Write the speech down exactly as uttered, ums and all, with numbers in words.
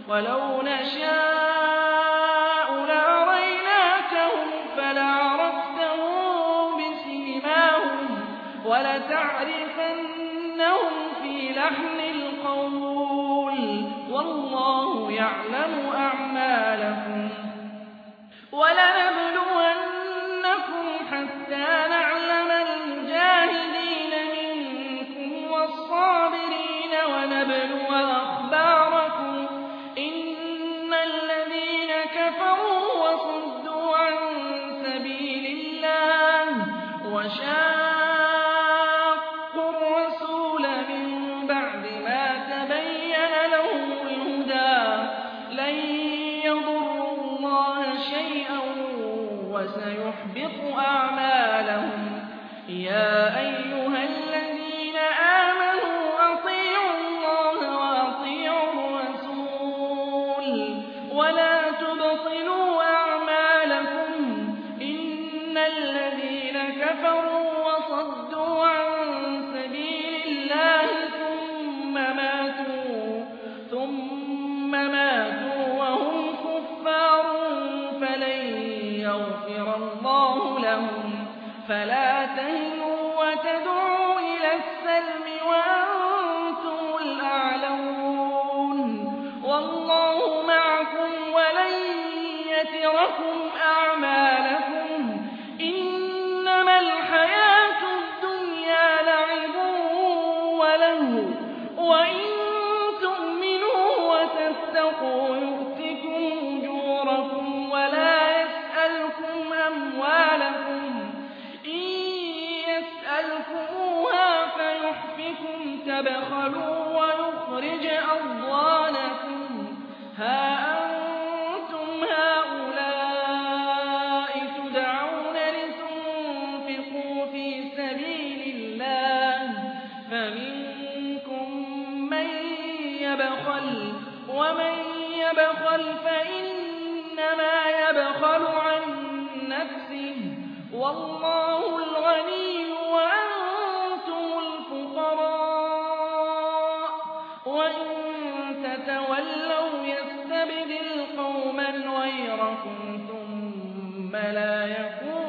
وَلَوْ نَشَاءُ لَأَرَيْنَاكَهُمْ فَلَعَرَفْتَهُم بِسِيمَاهُمْ وَلَتَعْرِفَنَّهُمْ فِي لَحْنِ الْقَوْلِ ۚ وَاللَّهُ يَعْلَمُ أَعْمَالَكُمْ ۚ وَلَنَبْلُوَنَّكُمْ حَتَّىٰ نَعْلَمَ الْمُجَاهِدِينَ مِنكُمْ وَالصَّابِرِينَ وَنَبْلُوَ أَخْبَارَكُمْ ۚ إِنَّ الَّذِينَ كَفَرُوا وَصُدُّوا عَن سَبِيلِ اللَّهِ وَشَاقُّوا الرَّسُولَ مِن بَعْدِ مَا تَبَيَّنَ لَهُمُ الْهُدَىٰ لَن يَضُرُّوا اللَّهَ شَيْئًا وَسَيُحْبِطُ أَعْمَالَهُمْ. يَا أَيُّهَا الَّذِينَ آمَنُوا أَطِيعُوا اللَّهَ وَأَطِيعُوا الرَّسُولَ وَلَا تُبْطِلُوا أَعْمَالَكُمْ. إِنَّ الَّذِينَ كَفَرُوا وَصَدُّوا عَن سَبِيلِ اللَّهِ ثُمَّ مَاتُوا وَهُمْ كُفَّارٌ فَلَن يَغْفِرَ اللَّهُ لَهُمْ. فَلَا تَهِنُوا وَتَدْعُوا إِلَى السَّلْمِ وَأَنتُمُ الْأَعْلَوْنَ وَاللَّهُ مَعَكُمْ وَلَن يَتِرَكُمْ أَعْمَالَكُمْ. إِنَّمَا الْحَيَاةُ الدُّنْيَا لَعِبٌ وَلَهْوٌ ۚ وَإِن تُؤْمِنُوا وَتَتَّقُوا يُؤْتِكُمْ أُجُورَكُمْ وَلَا يَسْأَلْكُمْ أَمْوَالَكُمْ. إِن يَسْأَلْكُمُوهَا فَيُحْفِكُمْ تَبْخَلُوا وَيُخْرِجْ أَضْغَانَكُمْ. هَا أَنتُمْ هَٰؤُلَاءِ تُدْعَوْنَ لِتُنفِقُوا فِي سَبِيلِ اللَّهِ فَمِنكُم مَّن يَبْخَلُ ۖ وَمَن يَبْخَلْ فَإِنَّمَا يَبْخَلُ عَن نَّفْسِهِ ۚ وَاللَّهُ الْغَنِيُّ وَأَنتُمُ الْفُقَرَاءُ ۚ وَإِن تَتَوَلَّوْا يَسْتَبْدِلْ قَوْمًا غَيْرَكُمْ ثُمَّ لَا يَكُونُوا